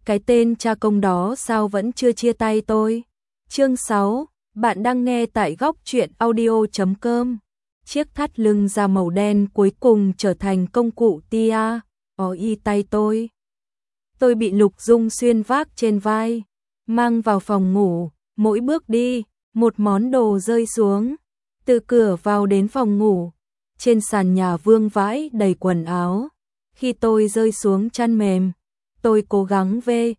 cái tên cha công đó sao vẫn chưa chia tay tôi. Chương 6, bạn đang nghe tại góc truyện audio.com. Chiếc thắt lưng da màu đen cuối cùng trở thành công cụ tia, y tay tôi. Tôi bị Lục Dung Xuyên vác trên vai, mang vào phòng ngủ, mỗi bước đi, một món đồ rơi xuống. Từ cửa vào đến phòng ngủ, trên sàn nhà vương vãi đầy quần áo. Khi tôi rơi xuống chăn mềm, tôi cố gắng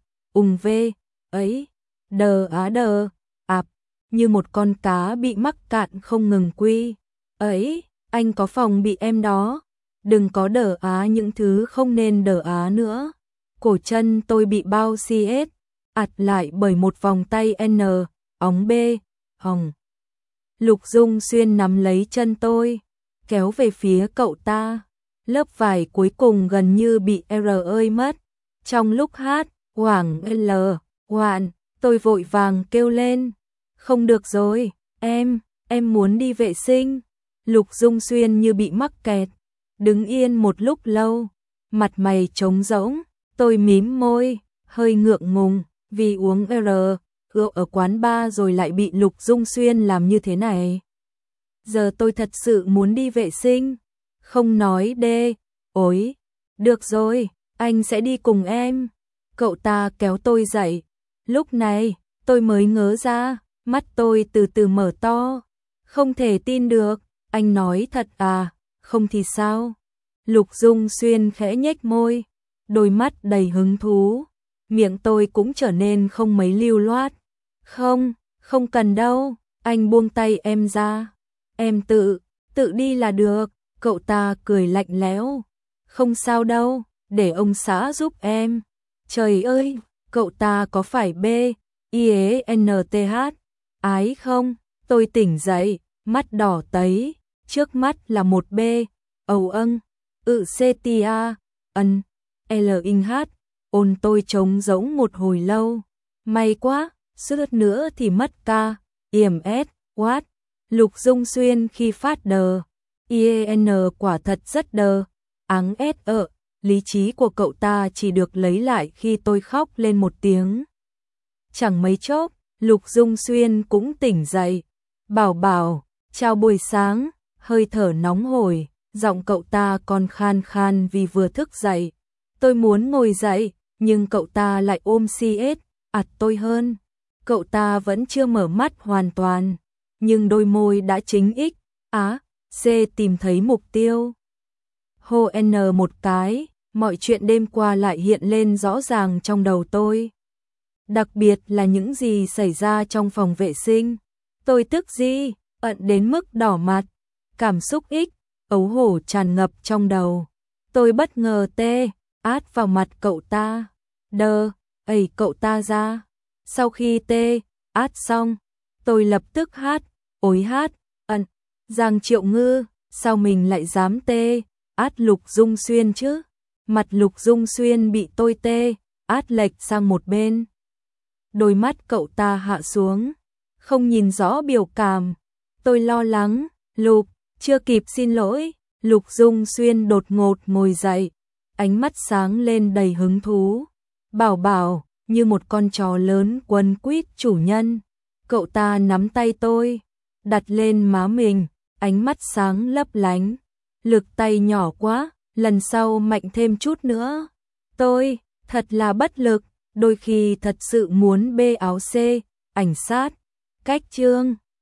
đờ ạp, như một con cá bị mắc cạn không ngừng quy. Ấy, anh có phòng bị em đó, đừng có đờ á những thứ không nên đờ á nữa. Cổ chân tôi bị bao CS, ạt lại bởi một vòng tay N, óng B, hồng. Lục Dung Xuyên nắm lấy chân tôi, kéo về phía cậu ta. Lớp vải cuối cùng gần như bị ơi mất. Trong lúc hát, hoảng hoạn, tôi vội vàng kêu lên. Không được rồi, em muốn đi vệ sinh. Lục Dung Xuyên như bị mắc kẹt, đứng yên một lúc lâu, mặt mày trống rỗng. Tôi mím môi, hơi ngượng ngùng, vì uống rượu ở quán bar rồi lại bị Lục Dung Xuyên làm như thế này. Giờ tôi thật sự muốn đi vệ sinh. Không nói ối, được rồi, anh sẽ đi cùng em. Cậu ta kéo tôi dậy. Lúc này, tôi mới ngớ ra, mắt tôi từ từ mở to. Không thể tin được, anh nói thật à, không thì sao? Lục Dung Xuyên khẽ nhếch môi, đôi mắt đầy hứng thú. Miệng tôi cũng trở nên không mấy lưu loát. Không cần đâu, anh buông tay em ra. Em tự đi là được. Cậu ta cười lạnh lẽo. Không sao đâu, để ông xã giúp em. Trời ơi, cậu ta có phải BIENTH ái không? Tôi tỉnh dậy, mắt đỏ tấy. Trước mắt là một CTIA LINH. Ôn tôi trống rỗng một hồi lâu. May quá, suýt nữa thì mất ca. What? Lục Dung Xuyên khi phát đờ. IEN quả thật rất đờ. Áng lý trí của cậu ta chỉ được lấy lại khi tôi khóc lên một tiếng. Chẳng mấy chốc, Lục Dung Xuyên cũng tỉnh dậy. Bảo, chào buổi sáng, hơi thở nóng hổi, giọng cậu ta còn khan khan vì vừa thức dậy. Tôi muốn ngồi dậy, nhưng cậu ta lại ôm CS, ạt tôi hơn. Cậu ta vẫn chưa mở mắt hoàn toàn, nhưng đôi môi đã chính C tìm thấy mục tiêu. Hô N một cái, mọi chuyện đêm qua lại hiện lên rõ ràng trong đầu tôi. Đặc biệt là những gì xảy ra trong phòng vệ sinh. Tôi tức ận đến mức đỏ mặt. Cảm xúc ấu hổ tràn ngập trong đầu. Tôi bất ngờ át vào mặt cậu ta. Ẩy cậu ta ra. Sau khi át xong, tôi lập tức Giang Triệu Ngư, sao mình lại dám át Lục Dung Xuyên chứ? Mặt Lục Dung Xuyên bị tôi át lệch sang một bên. Đôi mắt cậu ta hạ xuống, không nhìn rõ biểu cảm. Tôi lo lắng, chưa kịp xin lỗi, Lục Dung Xuyên đột ngột ngồi dậy, ánh mắt sáng lên đầy hứng thú. Bảo, như một con chó lớn quấn quýt chủ nhân. Cậu ta nắm tay tôi, đặt lên má mình, ánh mắt sáng lấp lánh. Lực tay nhỏ quá, lần sau mạnh thêm chút nữa. Tôi, thật là bất lực, đôi khi thật sự muốn bê áo C, ảnh sát. Cách chương